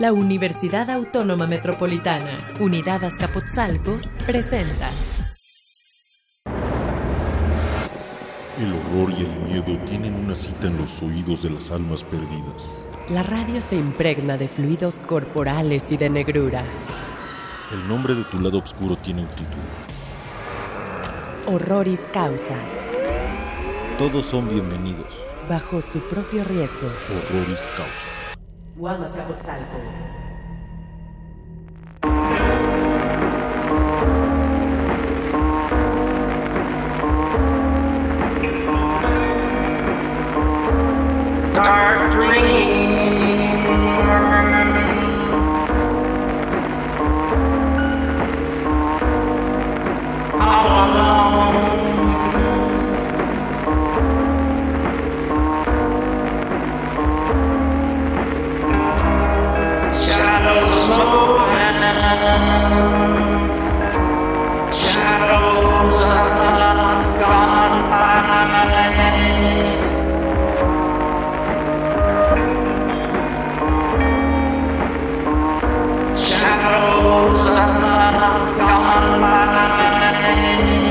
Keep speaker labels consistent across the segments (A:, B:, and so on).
A: La Universidad Autónoma Metropolitana, Unidad Azcapotzalco, presenta.
B: El horror y el miedo tienen una cita en los oídos de las almas perdidas.
A: La radio se impregna de fluidos corporales y de negrura.
B: El nombre de tu lado oscuro tiene un título.
A: Horroris causa.
B: Todos son bienvenidos.
A: Bajo su propio riesgo.
B: Horroris causa.
A: UAM Azcapotzalco.
C: Dark dream. All alone. Shadows moving. Shadows are gone by. Shadows are gone by.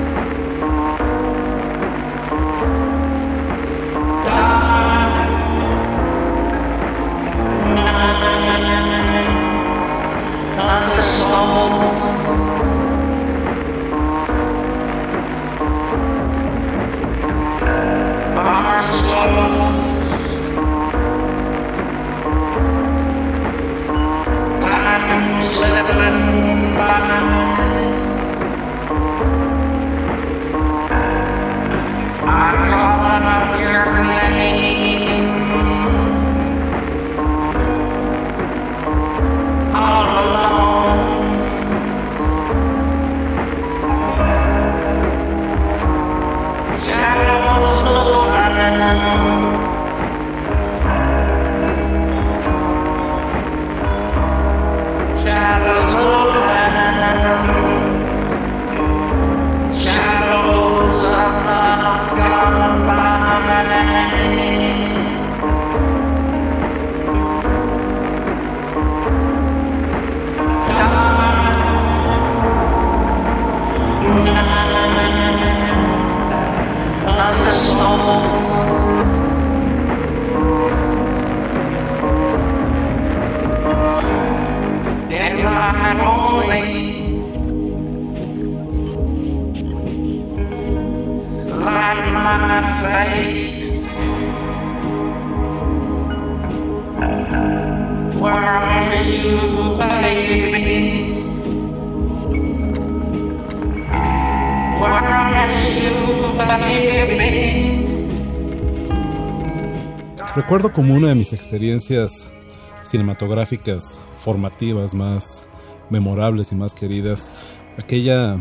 D: Recuerdo como una de mis experiencias cinematográficas formativas más memorables y más queridas, aquella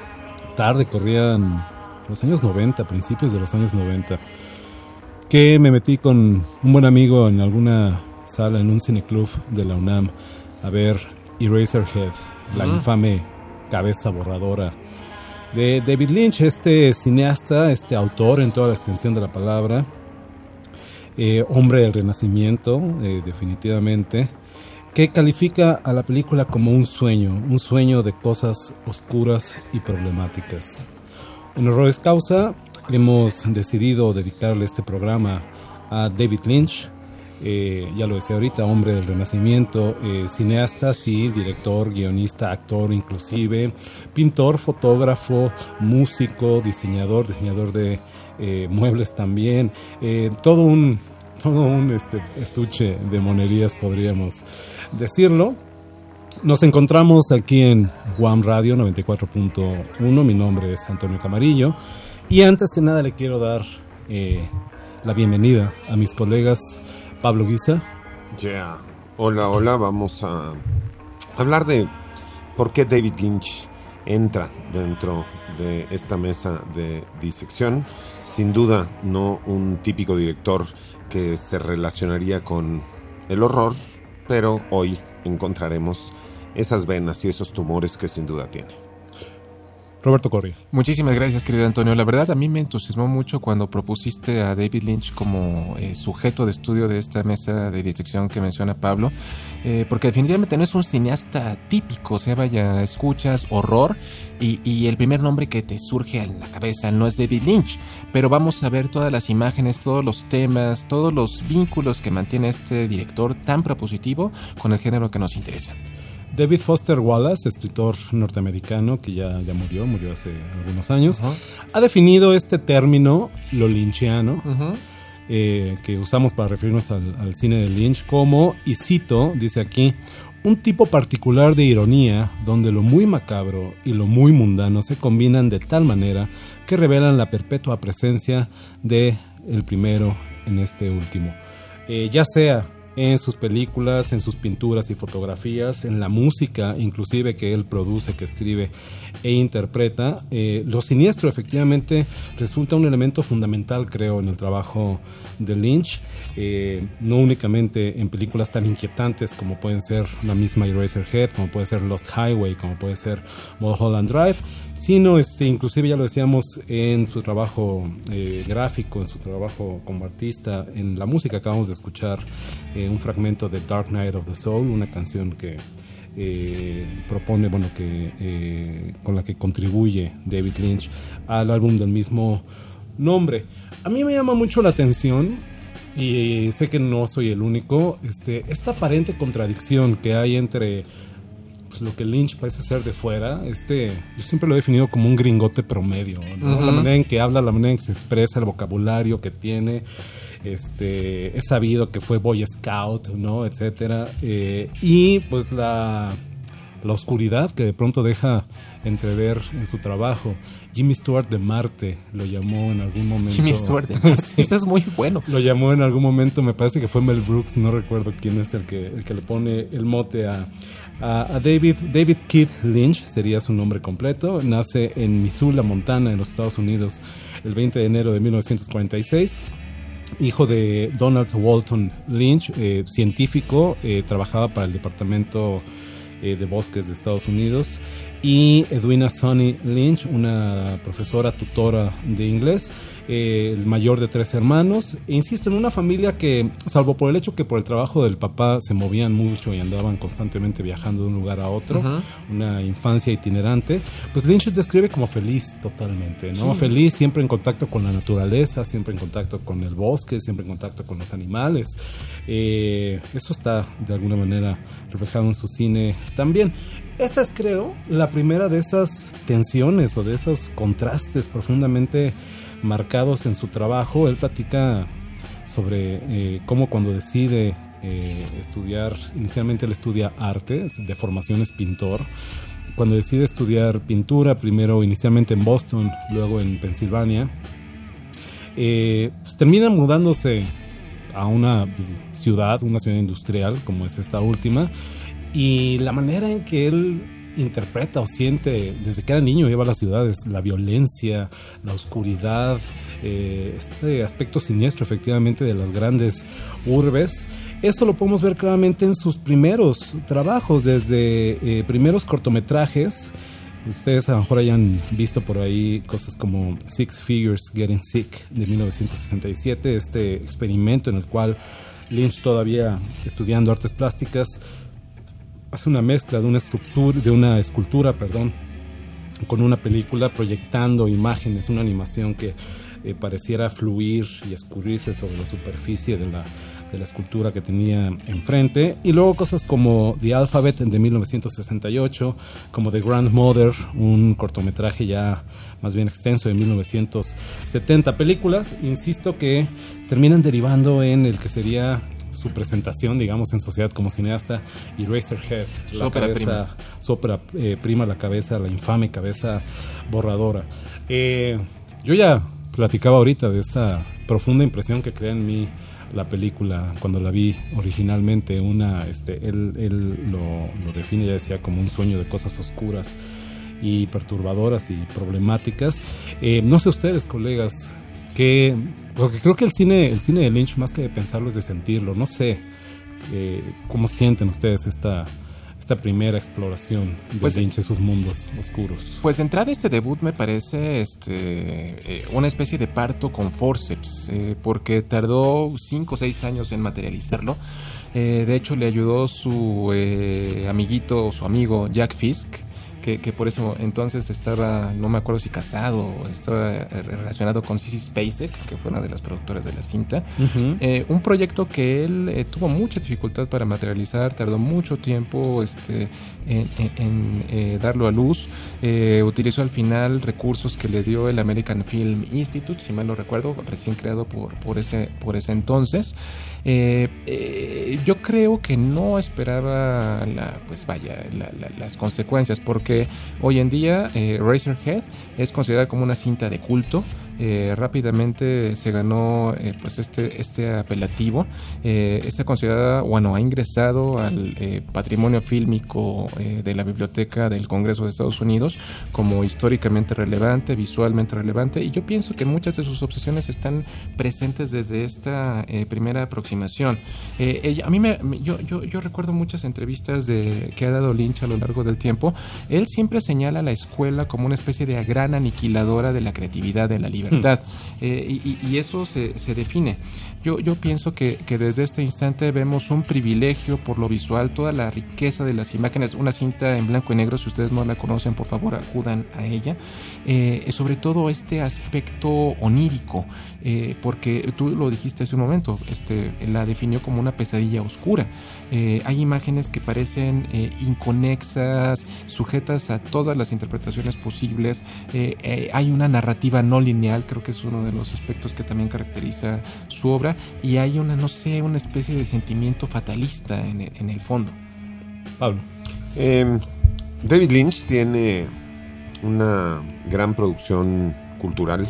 D: tarde, corrían los años 90, principios de los años 90, que me metí con un buen amigo en alguna sala, en un cineclub de la UNAM, a ver Eraserhead, la infame cabeza borradora de David Lynch, este cineasta, este autor en toda la extensión de la palabra, hombre del Renacimiento, definitivamente, que califica a la película como un sueño de cosas oscuras y problemáticas. En Horroris Causa hemos decidido dedicarle este programa a David Lynch, ya lo decía ahorita, hombre del Renacimiento, cineasta, sí, director, guionista, actor inclusive, pintor, fotógrafo, músico, diseñador de muebles también, todo un estuche de monerías, podríamos decirlo. Nos encontramos aquí en UAM Radio 94.1. Mi nombre es Antonio Camarillo y antes que nada le quiero dar la bienvenida a mis colegas Pablo Guisa.
E: Hola, vamos a hablar de por qué David Lynch entra dentro de esta mesa de disección. Sin duda no un típico director que se relacionaría con el horror, pero hoy encontraremos esas venas y esos tumores que sin duda tiene.
D: Roberto Correa.
F: Muchísimas gracias, querido Antonio. La verdad, a mí me entusiasmó mucho cuando propusiste a David Lynch como sujeto de estudio de esta mesa de disección que menciona Pablo, porque definitivamente no es un cineasta típico, o sea, vaya, escuchas horror y el primer nombre que te surge en la cabeza no es David Lynch, pero vamos a ver todas las imágenes, todos los temas, todos los vínculos que mantiene este director tan propositivo con el género que nos interesa.
D: David Foster Wallace, escritor norteamericano que ya murió hace algunos años, ha definido este término, lo lynchiano, que usamos para referirnos al cine de Lynch como, y cito, dice aquí, un tipo particular de ironía donde lo muy macabro y lo muy mundano se combinan de tal manera que revelan la perpetua presencia de el primero en este último. Ya sea en sus películas, en sus pinturas y fotografías, en la música inclusive que él produce, que escribe e interpreta. Lo siniestro efectivamente resulta un elemento fundamental, creo, en el trabajo de Lynch, no únicamente en películas tan inquietantes como pueden ser la misma Eraserhead, como puede ser Lost Highway, como puede ser Mulholland Drive, sino inclusive, ya lo decíamos, en su trabajo gráfico, en su trabajo como artista, en la música. Acabamos de escuchar un fragmento de Dark Knight of the Soul, una canción que propone, bueno, que con la que contribuye David Lynch al álbum del mismo nombre. A mí me llama mucho la atención, y sé que no soy el único, esta aparente contradicción que hay entre lo que Lynch parece ser de fuera. Yo siempre lo he definido como un gringote promedio, ¿no? La manera en que habla, la manera en que se expresa, el vocabulario que tiene. Es sabido que fue Boy Scout, ¿no? Etcétera. Y pues la oscuridad que de pronto deja entrever en su trabajo. Jimmy Stewart de Marte lo llamó en algún momento.
F: Jimmy Stewart de Marte, sí. Eso es muy bueno.
D: Lo llamó en algún momento, me parece que fue Mel Brooks, no recuerdo quién es el que le pone el mote a David Keith Lynch, sería su nombre completo. Nace en Missoula, Montana, en los Estados Unidos, el 20 de enero de 1946. Hijo de Donald Walton Lynch, científico, trabajaba para el Departamento de Bosques de Estados Unidos, y Edwina Sonny Lynch, una profesora tutora de inglés, el mayor de 3 hermanos. E insisto, en una familia que, salvo por el hecho que por el trabajo del papá se movían mucho y andaban constantemente viajando de un lugar a otro, una infancia itinerante, pues Lynch describe como feliz totalmente, ¿no? Sí. Feliz, siempre en contacto con la naturaleza, siempre en contacto con el bosque, siempre en contacto con los animales. Eso está de alguna manera reflejado en su cine también. Esta es, creo, la primera de esas tensiones o de esos contrastes profundamente marcados en su trabajo. Él platica sobre cómo cuando decide estudiar, inicialmente él estudia arte, de formación es pintor. Cuando decide estudiar pintura, primero inicialmente en Boston, luego en Pensilvania, pues termina mudándose a una ciudad industrial como es esta última. Y la manera en que él interpreta o siente desde que era niño, lleva a las ciudades, la violencia, la oscuridad, este aspecto siniestro efectivamente de las grandes urbes, eso lo podemos ver claramente en sus primeros trabajos, desde primeros cortometrajes. Ustedes a lo mejor hayan visto por ahí cosas como Six Figures Getting Sick de 1967, este experimento en el cual Lynch, todavía estudiando artes plásticas, hace una mezcla de una escultura, con una película, proyectando imágenes, una animación que pareciera fluir y escurrirse sobre la superficie de la escultura que tenía enfrente. Y luego cosas como The Alphabet de 1968, como The Grandmother, un cortometraje ya más bien extenso de 1970. Películas, insisto, que terminan derivando en el que sería su presentación, digamos, en sociedad como cineasta, Eraserhead, su ópera prima, la infame cabeza borradora. Yo ya platicaba ahorita de esta profunda impresión que crea en mí la película cuando la vi originalmente. Él lo define, ya decía, como un sueño de cosas oscuras y perturbadoras y problemáticas. No sé ustedes, colegas, porque creo que el cine de Lynch, más que de pensarlo, es de sentirlo. No sé cómo sienten ustedes esta esta primera exploración de Lynch en sus mundos oscuros?
F: Pues de entrada este debut me parece una especie de parto con forceps, porque tardó 5 o 6 años en materializarlo. De hecho le ayudó su amiguito o su amigo Jack Fisk, que por eso entonces estaba, no me acuerdo si casado o estaba relacionado con Sissy Spacek, que fue una de las productoras de la cinta. Uh-huh. Un proyecto que él tuvo mucha dificultad para materializar, tardó mucho tiempo en darlo a luz. Utilizó al final recursos que le dio el American Film Institute, si mal no recuerdo, recién creado por ese entonces. Yo creo que no esperaba las consecuencias, porque hoy en día Eraserhead es considerada como una cinta de culto. Rápidamente se ganó este apelativo. Está considerada, ha ingresado al patrimonio fílmico de la Biblioteca del Congreso de Estados Unidos como históricamente relevante, visualmente relevante, y yo pienso que muchas de sus obsesiones están presentes desde esta primera aproximación. Yo recuerdo muchas entrevistas que ha dado Lynch a lo largo del tiempo. Él siempre señala a la escuela como una especie de gran aniquiladora de la creatividad, de la libertad. Y eso se define. Yo pienso que desde este instante vemos un privilegio por lo visual, toda la riqueza de las imágenes, una cinta en blanco y negro. Si ustedes no la conocen, por favor acudan a ella. Sobre todo este aspecto onírico, porque tú lo dijiste hace un momento, la definió como una pesadilla oscura. Hay imágenes que parecen inconexas, sujetas a todas las interpretaciones posibles. Hay una narrativa no lineal, creo que es uno de los aspectos que también caracteriza su obra, y hay una especie de sentimiento fatalista en el fondo.
D: Pablo.
E: David Lynch tiene una gran producción cultural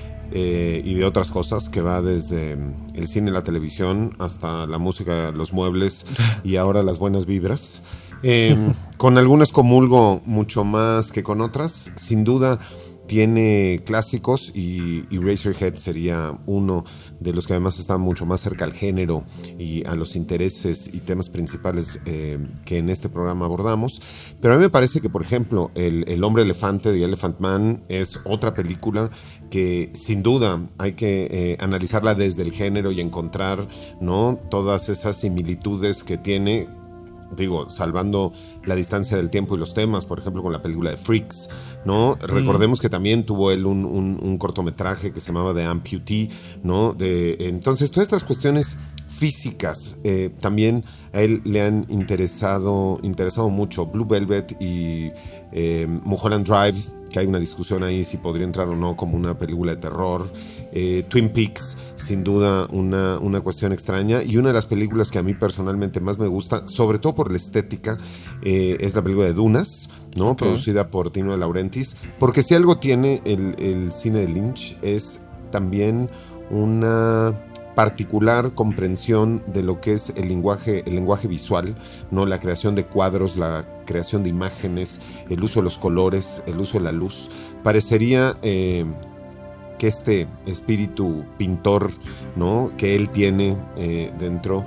E: y de otras cosas, que va desde el cine, la televisión, hasta la música, los muebles y ahora las buenas vibras. Con algunas comulgo mucho más que con otras. Sin duda tiene clásicos, y Eraserhead sería uno de los que además está mucho más cerca al género y a los intereses y temas principales que en este programa abordamos. Pero a mí me parece que, por ejemplo, El Hombre Elefante, The Elephant Man, es otra película que sin duda hay que analizarla desde el género y encontrar, ¿no?, todas esas similitudes que tiene, digo, salvando la distancia del tiempo y los temas, por ejemplo, con la película de Freaks, ¿no? Recordemos que también tuvo él un cortometraje que se llamaba The Amputee, ¿no? Entonces, todas estas cuestiones físicas también a él le han interesado mucho. Blue Velvet y Mulholland Drive, que hay una discusión ahí si podría entrar o no como una película de terror. Twin Peaks, sin duda una cuestión extraña, y una de las películas que a mí personalmente más me gusta, sobre todo por la estética, es la película de Dunas, ¿no? Okay. Producida por Dino De Laurentiis, porque si algo tiene el cine de Lynch es también una particular comprensión de lo que es el lenguaje visual, ¿no? La creación de cuadros, la creación de imágenes, el uso de los colores, el uso de la luz. Parecería que este espíritu pintor, ¿no?, que él tiene dentro,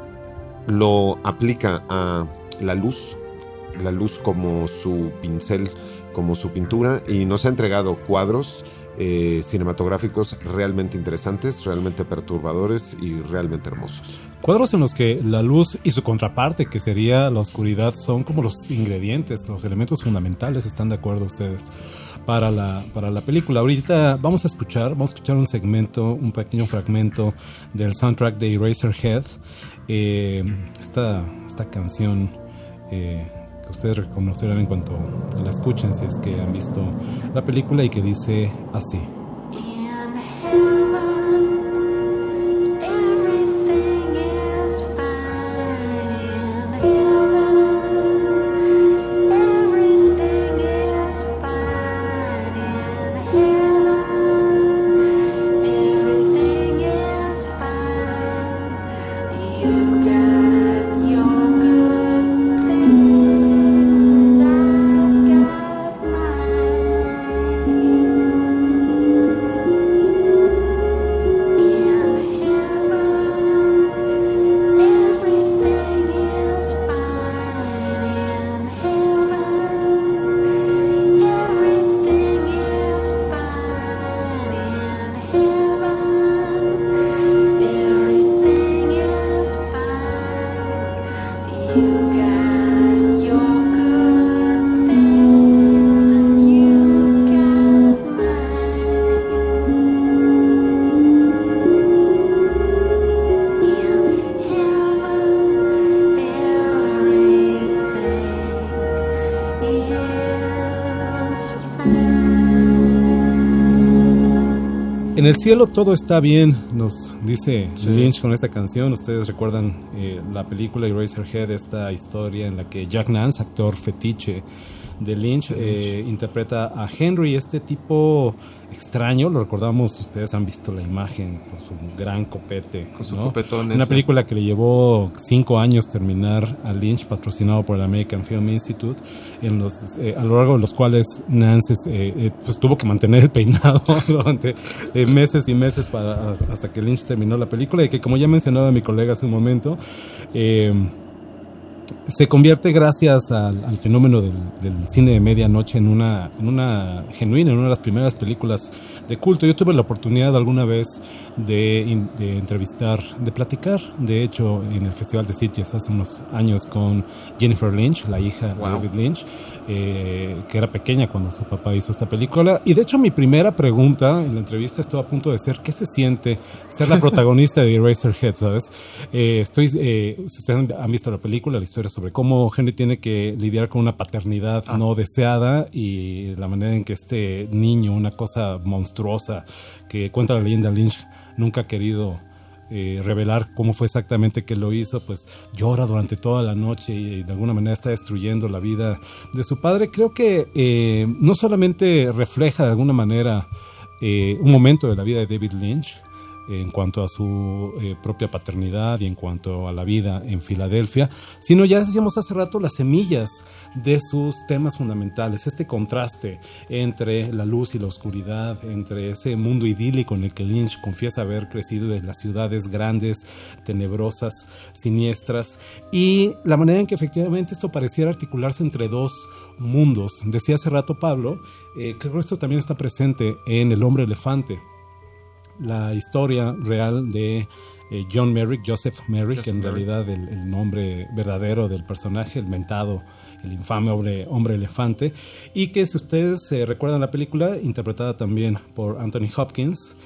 E: lo aplica a la luz como su pincel, como su pintura, y nos ha entregado cuadros cinematográficos realmente interesantes, realmente perturbadores y realmente hermosos.
D: Cuadros en los que la luz y su contraparte, que sería la oscuridad, son como los ingredientes, los elementos fundamentales. ¿Están de acuerdo ustedes? Para la película. Ahorita vamos a escuchar un segmento, un pequeño fragmento del soundtrack de Eraserhead. Esta canción que ustedes reconocerán en cuanto la escuchen, si es que han visto la película, y que dice así. En el cielo todo está bien, nos dice Lynch con esta canción. Ustedes recuerdan la película Eraserhead, esta historia en la que Jack Nance, actor fetiche de Lynch, interpreta a Henry, este tipo extraño. Lo recordamos, ustedes han visto la imagen con su gran copete,
F: con su
D: ¿no?
F: copetón.
D: Una película que le llevó 5 años terminar a Lynch, patrocinado por el American Film Institute, a lo largo de los cuales Nance pues tuvo que mantener el peinado durante meses y meses hasta que Lynch terminó la película, y que, como ya mencionaba mi colega hace un momento, se convierte, gracias al fenómeno del cine de medianoche, en una genuina, en una de las primeras películas de culto. Yo tuve la oportunidad alguna vez de entrevistar, de platicar, de hecho, en el Festival de Sitges hace unos años, con Jennifer Lynch, la hija de David Lynch, que era pequeña cuando su papá hizo esta película. Y de hecho, mi primera pregunta en la entrevista estuvo a punto de ser: ¿qué se siente ser la protagonista de Eraserhead? ¿Sabes? Si ustedes han visto la película, la historia sobre cómo Henry tiene que lidiar con una paternidad no deseada, y la manera en que este niño, una cosa monstruosa que cuenta la leyenda, Lynch nunca ha querido revelar cómo fue exactamente que lo hizo, pues llora durante toda la noche y de alguna manera está destruyendo la vida de su padre. Creo que no solamente refleja de alguna manera un momento de la vida de David Lynch en cuanto a su propia paternidad y en cuanto a la vida en Filadelfia, sino, ya decíamos hace rato, las semillas de sus temas fundamentales, este contraste entre la luz y la oscuridad, entre ese mundo idílico en el que Lynch confiesa haber crecido, de las ciudades grandes, tenebrosas, siniestras, y la manera en que efectivamente esto pareciera articularse entre dos mundos. Decía hace rato Pablo, creo que esto también está presente en El hombre elefante, la historia real de John Merrick, Joseph Merrick, que en realidad el nombre verdadero del personaje, el mentado, el infame hombre elefante, y que, si ustedes recuerdan la película, interpretada también por Anthony Hopkins,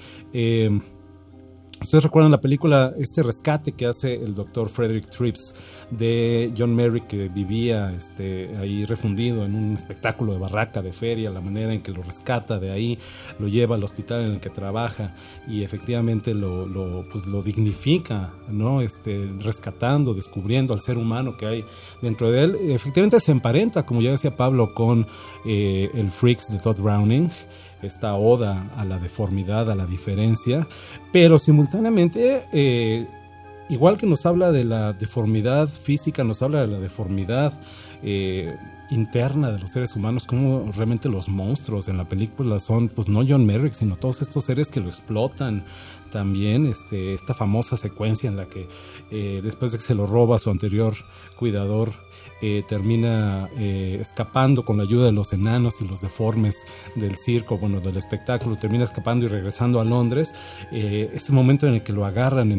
D: ustedes recuerdan la película, este rescate que hace el doctor Frederick Trips de John Merrick, que vivía ahí refundido en un espectáculo de barraca de feria, la manera en que lo rescata de ahí, lo lleva al hospital en el que trabaja y efectivamente lo dignifica, ¿no? Rescatando, descubriendo al ser humano que hay dentro de él. Efectivamente se emparenta, como ya decía Pablo, con el Freaks de Todd Browning, esta oda a la deformidad, a la diferencia, pero simultáneamente, igual que nos habla de la deformidad física, nos habla de la deformidad interna de los seres humanos, como realmente los monstruos en la película son, pues, no John Merrick, sino todos estos seres que lo explotan. También esta famosa secuencia en la que después de que se lo roba a su anterior cuidador, termina escapando con la ayuda de los enanos y los deformes del circo, del espectáculo, termina escapando y regresando a Londres. Ese momento en el que lo agarran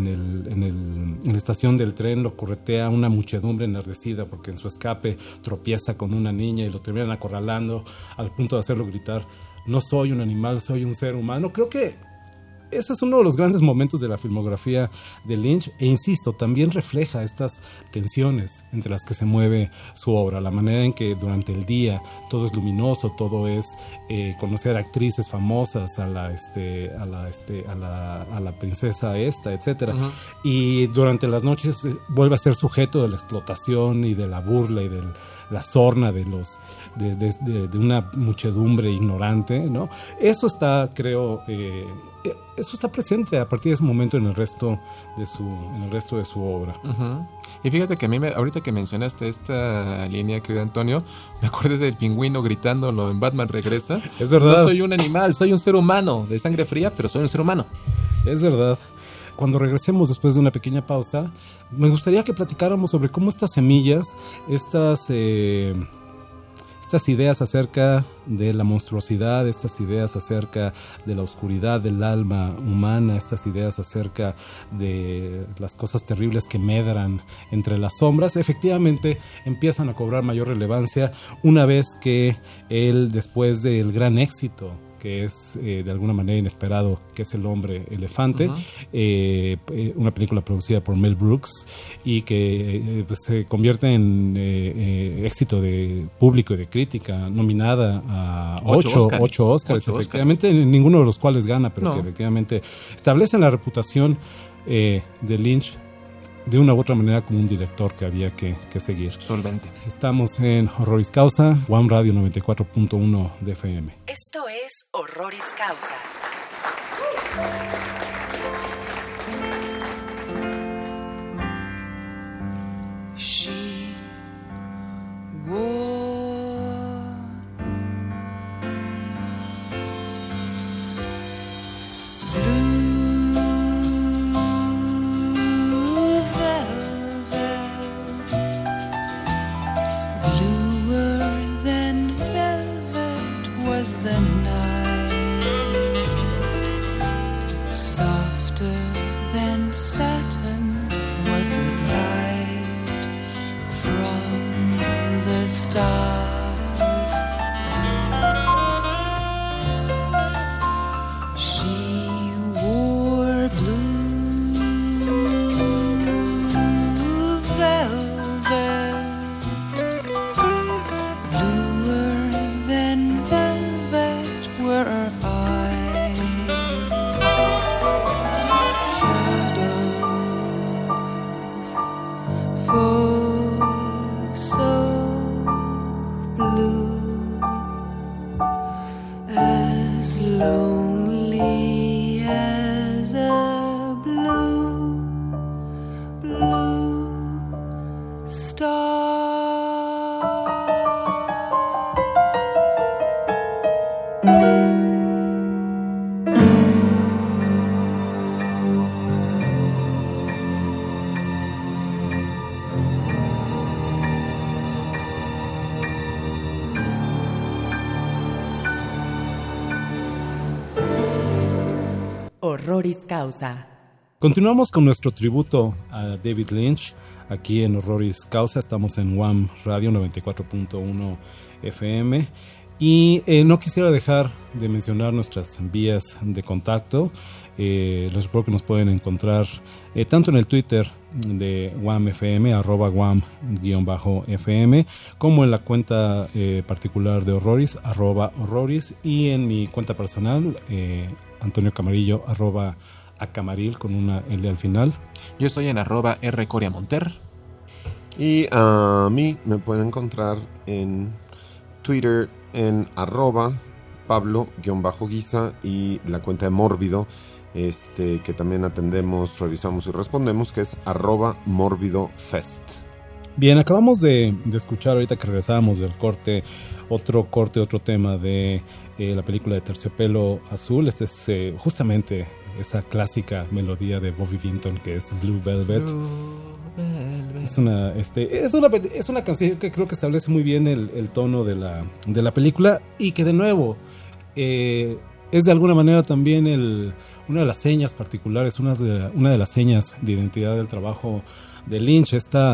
D: en la estación del tren, lo corretea una muchedumbre enardecida porque en su escape tropieza con una niña y lo terminan acorralando al punto de hacerlo gritar: no soy un animal, soy un ser humano. Creo que ese es uno de los grandes momentos de la filmografía de Lynch, e insisto, también refleja estas tensiones entre las que se mueve su obra, la manera en que durante el día todo es luminoso, todo es conocer actrices famosas, a la princesa etcétera, y durante las noches vuelve a ser sujeto de la explotación y de la burla y de la sorna de una muchedumbre ignorante, ¿no? Eso está, creo, eso está presente a partir de ese momento en el resto de su obra.
F: Y fíjate que a mí, ahorita que mencionaste esta línea, querido Antonio, me acordé del pingüino gritándolo en Batman Regresa.
D: Es verdad.
F: No soy un animal, soy un ser humano de sangre fría, pero soy un ser humano.
D: Es verdad. Cuando regresemos después de una pequeña pausa, me gustaría que platicáramos sobre cómo estas semillas, estas estas ideas acerca de la monstruosidad, estas ideas acerca de la oscuridad del alma humana, estas ideas acerca de las cosas terribles que medran entre las sombras, efectivamente empiezan a cobrar mayor relevancia una vez que él, después del gran éxito que es de alguna manera inesperado, que es El hombre elefante, una película producida por Mel Brooks y que pues, se convierte en éxito de público y de crítica, nominada a 8 Oscars, efectivamente, ninguno de los cuales gana, pero que efectivamente establecen la reputación de Lynch de una u otra manera como un director que había que seguir.
F: Solvente.
D: Estamos en Horroris Causa, Guam Radio 94.1 de FM.
A: Esto es Horroris Causa.
G: She wore blue velvet, bluer than velvet was the night, softer than satin was the light from the stars. She wore blue velvet, bluer than velvet were her eyes, shadows for so blue, as lonely as a blue star.
A: Horroris Causa.
D: Continuamos con nuestro tributo a David Lynch aquí en Horroris Causa. Estamos en Guam Radio 94.1 FM y no quisiera dejar de mencionar nuestras vías de contacto. Les recuerdo que nos pueden encontrar tanto en el Twitter de Guam FM, @Guam_FM, como en la cuenta particular de Horroris, @Horroris, y en mi cuenta personal, Antonio Camarillo, @Acamaril con una L al final.
F: Yo estoy en @RCoriamonter.
E: Y a mí me pueden encontrar en Twitter en @Pablo_Guisa y la cuenta de Mórbido, que también atendemos, revisamos y respondemos, que es @MórbidoFest.
D: Bien, acabamos de escuchar ahorita que regresábamos del corte, otro tema de la película de Terciopelo Azul. Este es justamente esa clásica melodía de Bobby Vinton que es Blue Velvet. Es una canción que creo que establece muy bien el tono de la película y que de nuevo es de alguna manera también una de las señas particulares, una de las señas de identidad del trabajo de Lynch,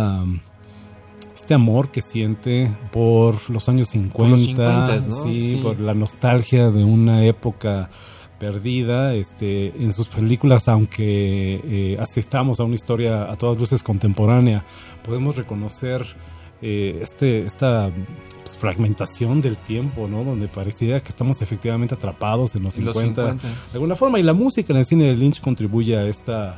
D: este amor que siente por los años 50,
F: ¿no?
D: Sí, por la nostalgia de una época perdida, en sus películas, aunque asistamos a una historia a todas luces contemporánea, podemos reconocer esta fragmentación del tiempo, ¿no? Donde parecía que estamos efectivamente atrapados en los 50 de alguna forma, y la música en el cine de Lynch contribuye a esta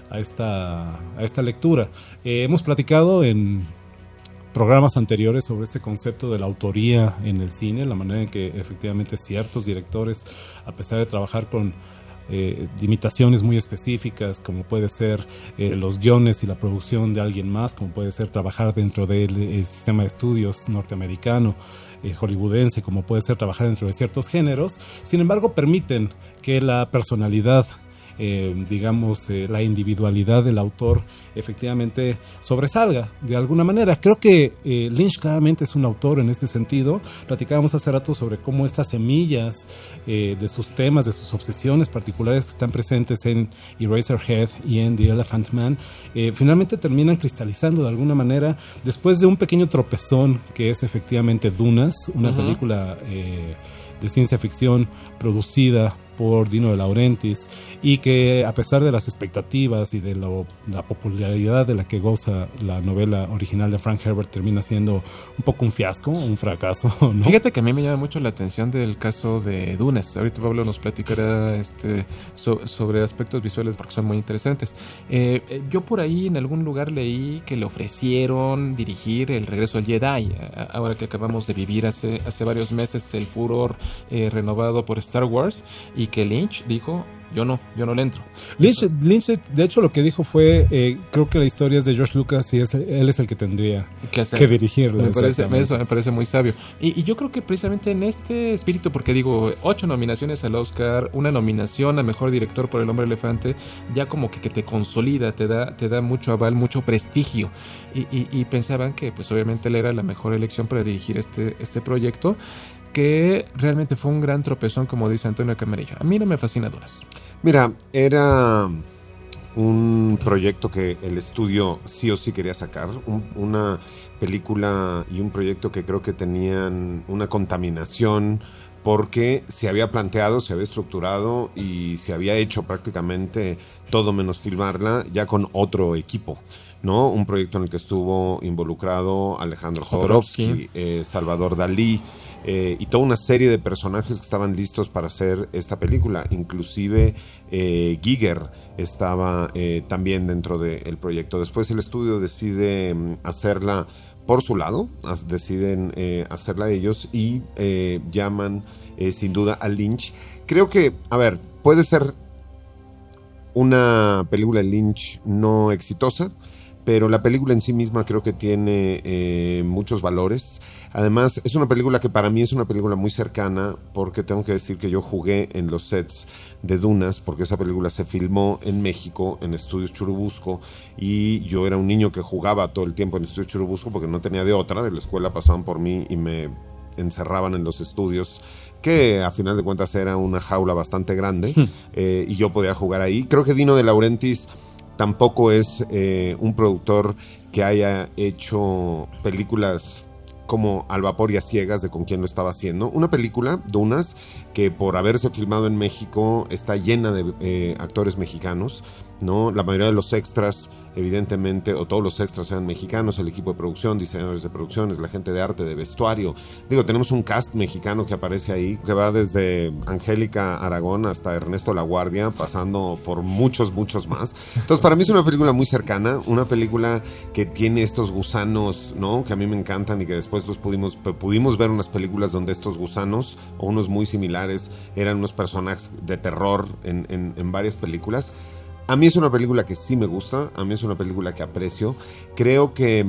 D: lectura. Hemos platicado en programas anteriores sobre este concepto de la autoría en el cine, la manera en que efectivamente ciertos directores, a pesar de trabajar con limitaciones muy específicas, como puede ser los guiones y la producción de alguien más, como puede ser trabajar dentro del sistema de estudios norteamericano, hollywoodense, como puede ser trabajar dentro de ciertos géneros, sin embargo permiten que la personalidad digamos, la individualidad del autor efectivamente sobresalga de alguna manera. Creo que Lynch claramente es un autor en este sentido. Platicábamos hace rato sobre cómo estas semillas de sus temas, de sus obsesiones particulares que están presentes en Eraserhead y en The Elephant Man, finalmente terminan cristalizando de alguna manera después de un pequeño tropezón que es efectivamente Dunas, una película de ciencia ficción producida por Dino De Laurentiis, y que a pesar de las expectativas y de la popularidad de la que goza la novela original de Frank Herbert, termina siendo un poco un fiasco, un fracaso, ¿no?
F: Fíjate que a mí me llama mucho la atención del caso de Dunas. Ahorita Pablo nos platicará sobre aspectos visuales porque son muy interesantes. Yo por ahí en algún lugar leí que le ofrecieron dirigir El Regreso al Jedi, ahora que acabamos de vivir hace varios meses el furor renovado por Star Wars, y que Lynch dijo: yo no le entro.
D: Lynch, de hecho, lo que dijo fue, creo que la historia es de George Lucas y él es el que tendría que dirigirla.
F: Eso me parece muy sabio. Y yo creo que precisamente en este espíritu, porque digo, 8 nominaciones al Oscar, una nominación a Mejor Director por El Hombre Elefante, ya como que te consolida, te da mucho aval, mucho prestigio. Y pensaban que pues obviamente él era la mejor elección para dirigir este proyecto, que realmente fue un gran tropezón, como dice Antonio Camarillo. A mí no me fascina Dunas.
E: Mira, era un proyecto que el estudio sí o sí quería sacar, una película y un proyecto que creo que tenían una contaminación, porque se había planteado, se había estructurado y se había hecho prácticamente todo menos filmarla ya con otro equipo, ¿no? Un proyecto en el que estuvo involucrado Alejandro Jodorowsky, Salvador Dalí, y toda una serie de personajes que estaban listos para hacer esta película. Inclusive Giger estaba también dentro del proyecto. Después el estudio decide hacerla por su lado, deciden hacerla ellos y llaman sin duda a Lynch. Creo que, a ver, puede ser una película de Lynch no exitosa, pero la película en sí misma creo que tiene muchos valores. Además, es una película que para mí es una película muy cercana, porque tengo que decir que yo jugué en los sets de Dunas, porque esa película se filmó en México, en Estudios Churubusco, y yo era un niño que jugaba todo el tiempo en Estudios Churubusco porque no tenía de otra. De la escuela pasaban por mí y me encerraban en los estudios, que a final de cuentas era una jaula bastante grande, y yo podía jugar ahí. Creo que Dino De Laurentiis tampoco es un productor que haya hecho películas como al vapor y a ciegas de con quién lo estaba haciendo. Una película, Dunas, que por haberse filmado en México está llena de actores mexicanos, ¿no? La mayoría de los extras, evidentemente, o todos los extras eran mexicanos, el equipo de producción, diseñadores de producciones, la gente de arte, de vestuario. Digo, tenemos un cast mexicano que aparece ahí, que va desde Angélica Aragón hasta Ernesto La Guardia, pasando por muchos más. Entonces, para mí es una película muy cercana, una película que tiene estos gusanos, ¿no? Que a mí me encantan y que después pudimos ver unas películas donde estos gusanos, o unos muy similares, eran unos personajes de terror en varias películas. A mí es una película que sí me gusta, a mí es una película que aprecio. Creo que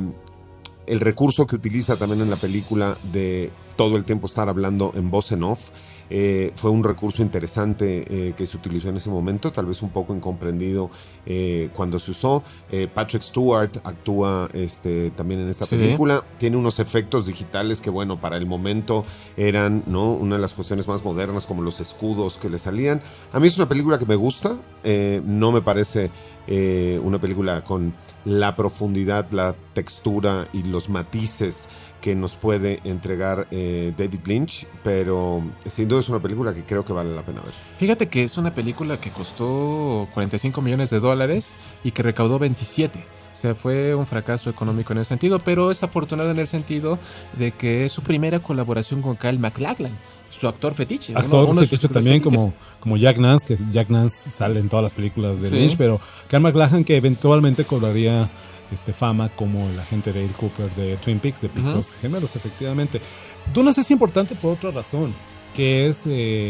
E: el recurso que utiliza también en la película de todo el tiempo estar hablando en voz en off, fue un recurso interesante que se utilizó en ese momento, tal vez un poco incomprendido cuando se usó. Patrick Stewart actúa también en esta película. Tiene unos efectos digitales que, bueno, para el momento eran, ¿no?, una de las cuestiones más modernas, como los escudos que le salían. A mí es una película que me gusta, no me parece una película con la profundidad, la textura y los matices que nos puede entregar David Lynch, pero sin duda es una película que creo que vale la pena ver.
F: Fíjate que es una película que costó $45 millones y que recaudó 27. O sea, fue un fracaso económico en ese sentido, pero es afortunado en el sentido de que es su primera colaboración con Kyle MacLachlan, su actor fetiche.
D: Actor fetiche también, como Jack Nance, que Jack Nance sale en todas las películas de Lynch, pero Kyle MacLachlan, que eventualmente cobraría fama como el agente Dale Cooper de Twin Peaks, de Picos Gemelos, efectivamente. Dunas es importante por otra razón, que es,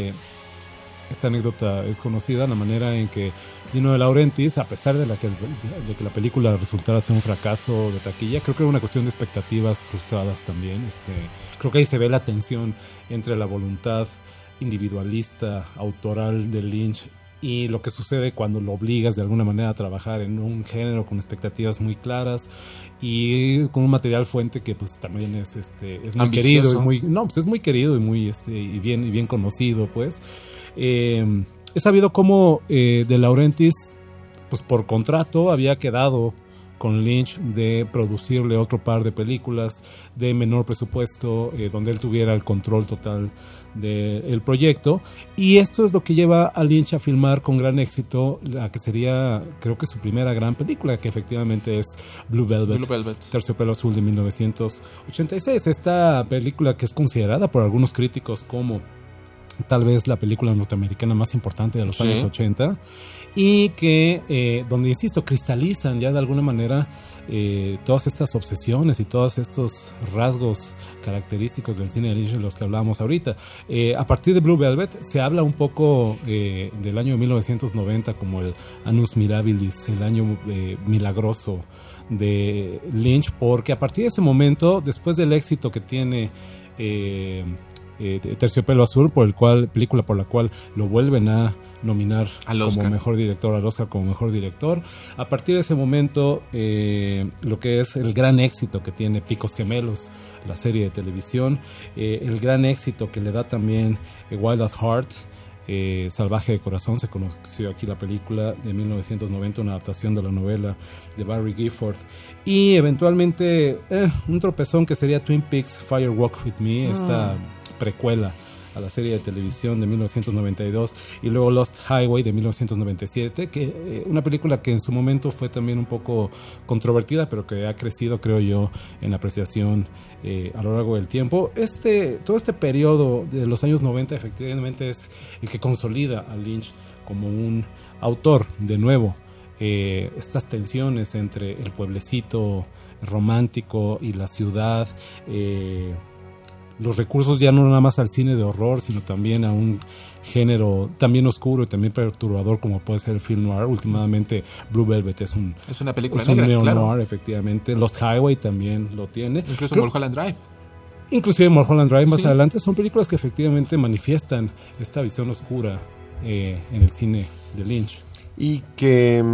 D: esta anécdota es conocida, la manera en que Dino De Laurentiis, a pesar de que la película resultara ser un fracaso de taquilla, creo que era una cuestión de expectativas frustradas también. Creo que ahí se ve la tensión entre la voluntad individualista, autoral de Lynch y lo que sucede cuando lo obligas de alguna manera a trabajar en un género con expectativas muy claras y con un material fuente que pues también es muy
F: Ambicioso.
D: querido y es muy querido y muy y bien conocido, pues. He sabido cómo De Laurentiis, pues por contrato había quedado con Lynch de producirle otro par de películas de menor presupuesto, donde él tuviera el control total del proyecto, y esto es lo que lleva a Lynch a filmar con gran éxito la que sería, creo que su primera gran película, que efectivamente es Blue Velvet. Terciopelo Azul de 1986, esta película que es considerada por algunos críticos como tal vez la película norteamericana más importante de los años 80, y que donde, insisto, cristalizan ya de alguna manera todas estas obsesiones y todos estos rasgos característicos del cine de Lynch de los que hablábamos ahorita. A partir de Blue Velvet se habla un poco del año 1990 como el Annus Mirabilis, el año milagroso de Lynch, porque a partir de ese momento, después del éxito que tiene Terciopelo Azul, película por la cual lo vuelven a nominar como mejor director, al Oscar como mejor director. A partir de ese momento, lo que es el gran éxito que tiene Picos Gemelos, la serie de televisión, el gran éxito que le da también Wild at Heart, Salvaje de Corazón, se conoció aquí la película de 1990, una adaptación de la novela de Barry Gifford, y eventualmente un tropezón que sería Twin Peaks Fire Walk With Me, esta precuela a la serie de televisión de 1992, y luego Lost Highway de 1997, que una película que en su momento fue también un poco controvertida, pero que ha crecido, creo yo, en apreciación a lo largo del tiempo. Todo este periodo de los años 90 efectivamente es el que consolida a Lynch como un autor, de nuevo, estas tensiones entre el pueblecito romántico y la ciudad, los recursos ya no nada más al cine de horror, sino también a un género también oscuro y también perturbador como puede ser el film noir. Últimamente Blue Velvet es
F: una película
D: negra,
F: neo
D: noir,
F: claro.
D: Efectivamente. Lost Highway también lo tiene.
F: Incluso Mulholland Drive.
D: Inclusive Mulholland Drive más adelante son películas que efectivamente manifiestan esta visión oscura en el cine de Lynch.
E: Y que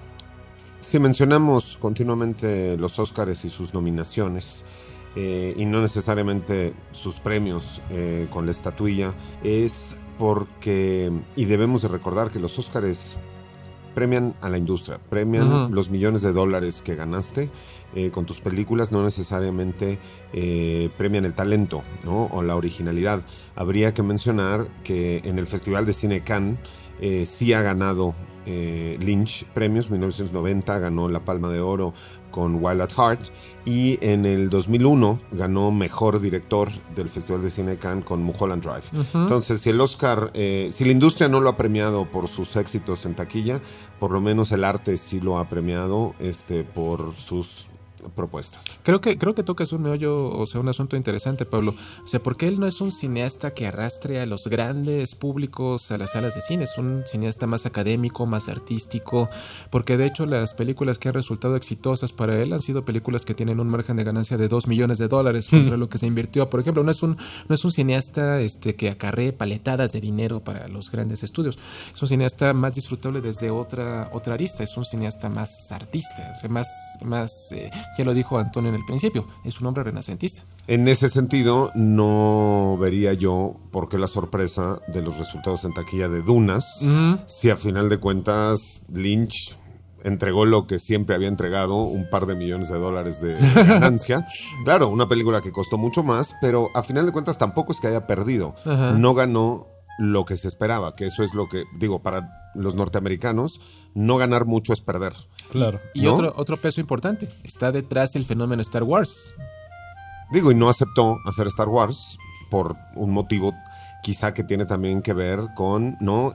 E: si mencionamos continuamente los Óscares y sus nominaciones, y no necesariamente sus premios con la estatuilla, es porque, y debemos de recordar que los Óscares premian a la industria, premian los millones de dólares que ganaste con tus películas, no necesariamente premian el talento, ¿no? O la originalidad. Habría que mencionar que en el Festival de Cine Cannes sí ha ganado Lynch premios. 1990 ganó la Palma de Oro con Wild at Heart, y en el 2001 ganó mejor director del Festival de Cine de Cannes con Mulholland Drive. Entonces, si el Oscar, si la industria no lo ha premiado por sus éxitos en taquilla, por lo menos el arte sí lo ha premiado por sus propuestas.
F: Creo que tocas un meollo, o sea, un asunto interesante, Pablo. O sea, porque él no es un cineasta que arrastre a los grandes públicos a las salas de cine, es un cineasta más académico, más artístico, porque de hecho las películas que han resultado exitosas para él han sido películas que tienen un margen de ganancia de $2 millones contra lo que se invirtió. Por ejemplo, no es un cineasta que acarree paletadas de dinero para los grandes estudios. Es un cineasta más disfrutable desde otra arista, es un cineasta más artista, o sea, más ya lo dijo Antonio en el principio, es un hombre renacentista.
E: En ese sentido, no vería yo por qué la sorpresa de los resultados en taquilla de Dunas, si a final de cuentas Lynch entregó lo que siempre había entregado, un par de millones de dólares de ganancia. Claro, una película que costó mucho más, pero a final de cuentas tampoco es que haya perdido. No ganó lo que se esperaba, que eso es lo que, digo, para los norteamericanos, no ganar mucho es perder.
D: Claro.
F: Y
E: ¿no?
F: otro peso importante, está detrás del fenómeno Star Wars.
E: Digo, y no aceptó hacer Star Wars por un motivo quizá que tiene también que ver con, ¿no?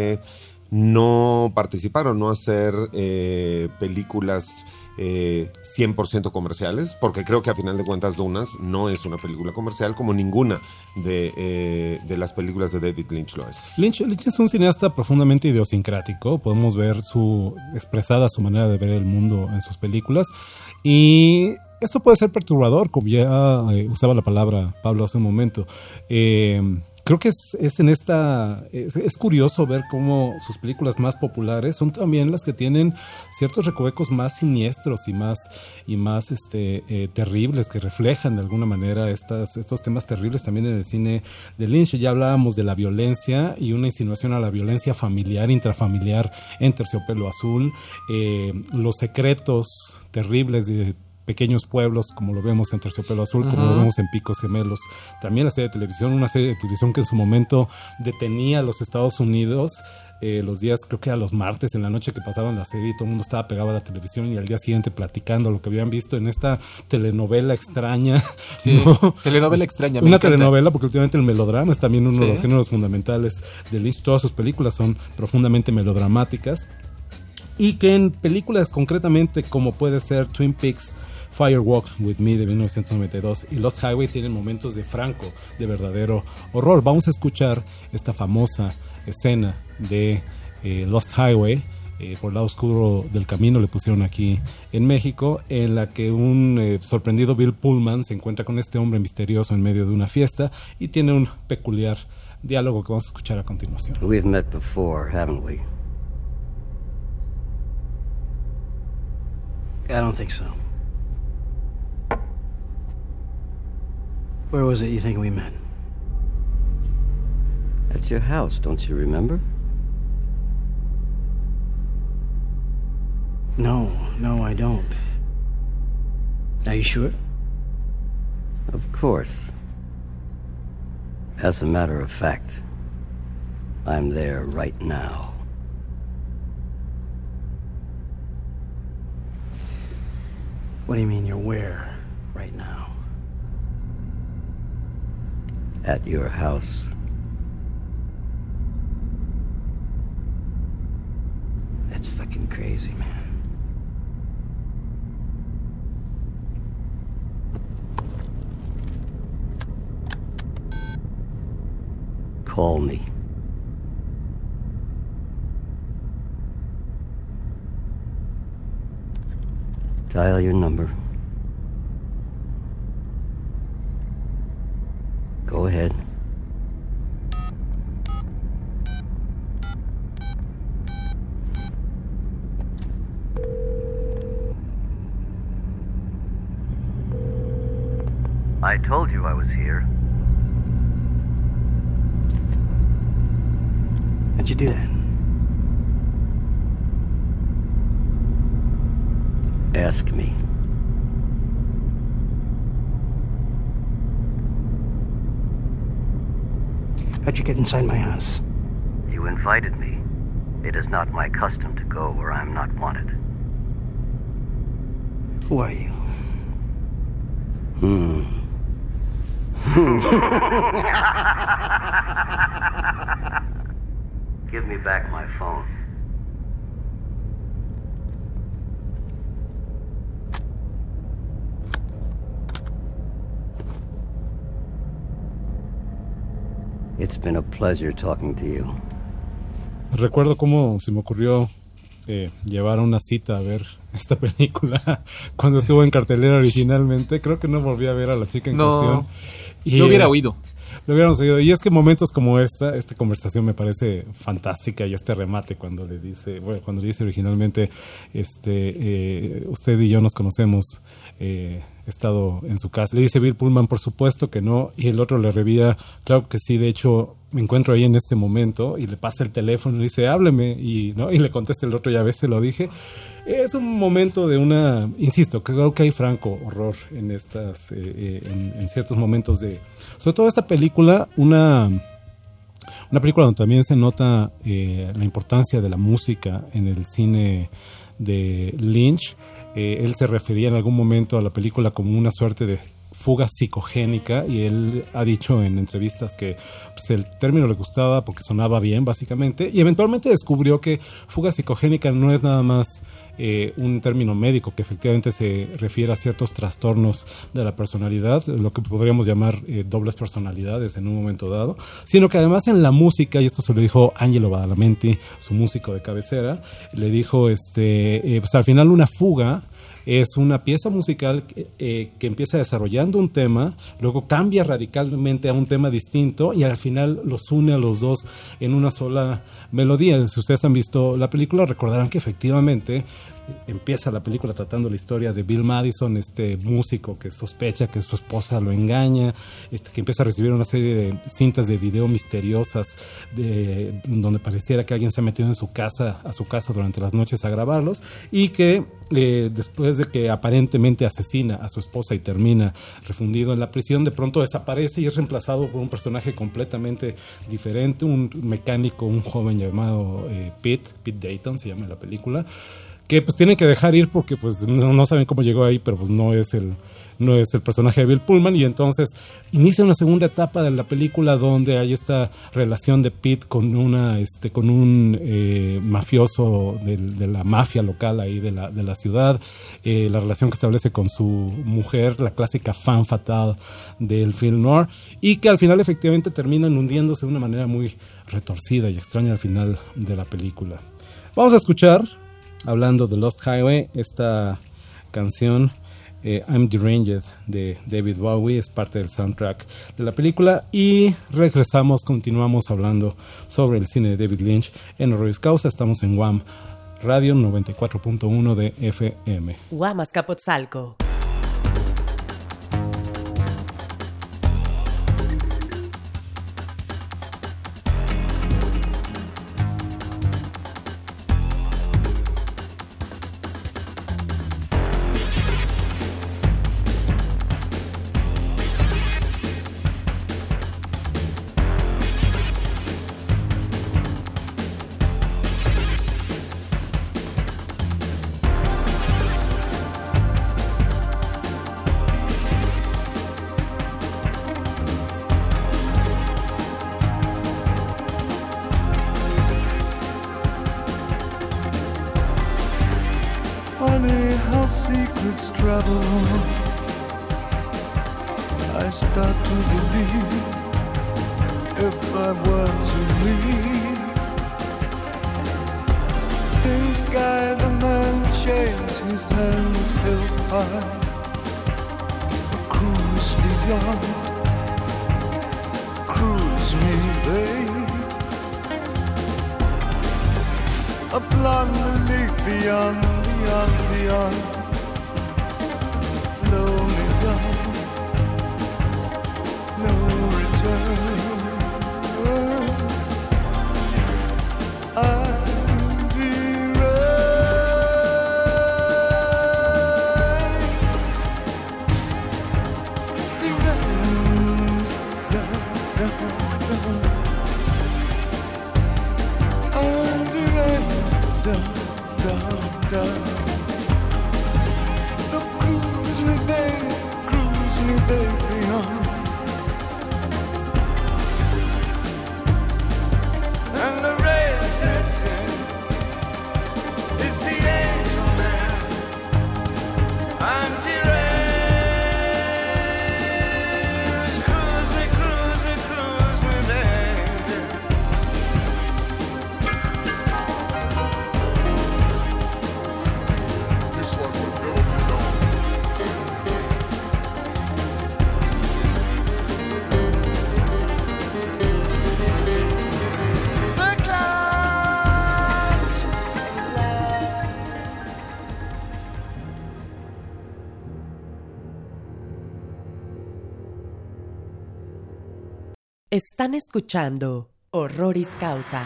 E: No participar o no hacer películas 100% comerciales, porque creo que a final de cuentas Dunas no es una película comercial como ninguna de las películas de David Lynch lo es.
D: Lynch es un cineasta profundamente idiosincrático, podemos ver expresada su manera de ver el mundo en sus películas, y esto puede ser perturbador, como ya usaba la palabra Pablo hace un momento. creo que es en esta... Es curioso ver cómo sus películas más populares son también las que tienen ciertos recovecos más siniestros y más terribles, que reflejan de alguna manera estos temas terribles también en el cine de Lynch. Ya hablábamos de la violencia y una insinuación a la violencia familiar, intrafamiliar en Terciopelo Azul, los secretos terribles de pequeños pueblos, como lo vemos en Terciopelo Azul, como lo vemos en Picos Gemelos. También la serie de televisión, una serie de televisión que en su momento detenía a los Estados Unidos. Los días, creo que eran los martes en la noche que pasaban la serie, y todo el mundo estaba pegado a la televisión y al día siguiente platicando lo que habían visto en esta telenovela extraña.
F: Sí,
D: ¿no?
F: telenovela extraña.
D: Una telenovela, porque últimamente el melodrama es también uno de los
F: Sí.
D: géneros fundamentales de Lynch. Todas sus películas son profundamente melodramáticas. Y que en películas concretamente como puede ser Twin Peaks, Fire Walk With Me de 1992 y Lost Highway tienen momentos de franco, de verdadero horror. Vamos a escuchar esta famosa escena de Lost Highway, por el lado oscuro del camino le pusieron aquí en México, en la que un sorprendido Bill Pullman se encuentra con este hombre misterioso en medio de una fiesta y tiene un peculiar diálogo que vamos a escuchar a continuación.
H: We've met before, haven't we?
I: I don't think so. Where was it you think we met?
H: At your house, don't you remember?
I: No, I don't. Are you sure?
H: Of course. As a matter of fact, I'm there right now.
I: What do you mean you're where right now?
H: At your house.
I: That's fucking crazy, man.
H: Call me. Dial your number. Go ahead. I told you I was here.
I: How'd you do that?
H: Ask me.
I: How'd you get inside my house?
H: You invited me. It is not my custom to go where I am not wanted.
I: Who are you?
H: Give me back my phone. It's been a pleasure talking to you.
D: Recuerdo cómo se me ocurrió llevar a una cita a ver esta película cuando estuvo en cartelera originalmente. Creo que no volví a ver a la chica en cuestión. Y,
F: lo hubiera oído.
D: Lo hubiéramos oído. Y es que momentos como esta conversación me parece fantástica, y este remate cuando le dice originalmente, usted y yo nos conocemos, he estado en su casa. Le dice Bill Pullman, por supuesto que no, y el otro le revía, claro que sí, de hecho me encuentro ahí en este momento, y le pasa el teléfono y le dice, hábleme, y le contesta el otro, ya ves, se lo dije. Es un momento de una, insisto, creo que hay franco horror en estas, en ciertos momentos de, sobre todo esta película, una película donde también se nota la importancia de la música en el cine de Lynch. Él se refería en algún momento a la película como una suerte de fuga psicogénica, y él ha dicho en entrevistas que pues, el término le gustaba porque sonaba bien, básicamente, y eventualmente descubrió que fuga psicogénica no es nada más un término médico, que efectivamente se refiere a ciertos trastornos de la personalidad, lo que podríamos llamar dobles personalidades en un momento dado, sino que además en la música, y esto se lo dijo Angelo Badalamenti, su músico de cabecera, le dijo, pues al final una fuga Es una pieza musical que empieza desarrollando un tema, luego cambia radicalmente a un tema distinto y al final los une a los dos en una sola melodía. Si ustedes han visto la película, recordarán que efectivamente empieza la película tratando la historia de Bill Madison, este músico que sospecha que su esposa lo engaña, que empieza a recibir una serie de cintas de video misteriosas donde pareciera que alguien se ha metido a su casa durante las noches a grabarlos, y que después de que aparentemente asesina a su esposa y termina refundido en la prisión, de pronto desaparece y es reemplazado por un personaje completamente diferente, un mecánico, un joven llamado Pete Dayton se llama la película, que pues tienen que dejar ir porque pues no saben cómo llegó ahí, pero pues no es el personaje de Bill Pullman, y entonces inicia una segunda etapa de la película donde hay esta relación de Pete con un mafioso de la mafia local ahí de la ciudad, la relación que establece con su mujer, la clásica femme fatale del film noir, y que al final efectivamente terminan hundiéndose de una manera muy retorcida y extraña al final de la película. Vamos a escuchar, hablando de Lost Highway, esta canción I'm Deranged de David Bowie, es parte del soundtrack de la película, y continuamos hablando sobre el cine de David Lynch en Horroris Causa. Estamos en UAM Radio 94.1 de FM.
A: UAM Azcapotzalco.
G: Funny how secrets travel. I start to believe if I were to leave, in sky the man shaves his hands held high, a cruise beyond, cruise me, babe, a blonde leaf beyond, beyond, blow me down, no return. I'm so cruise me, baby, on. And the rain sets in. It's the angel man. I'm deranged. Cruise me, baby. This one will never be done. The clouds lie.
A: Están escuchando Horroris Causa.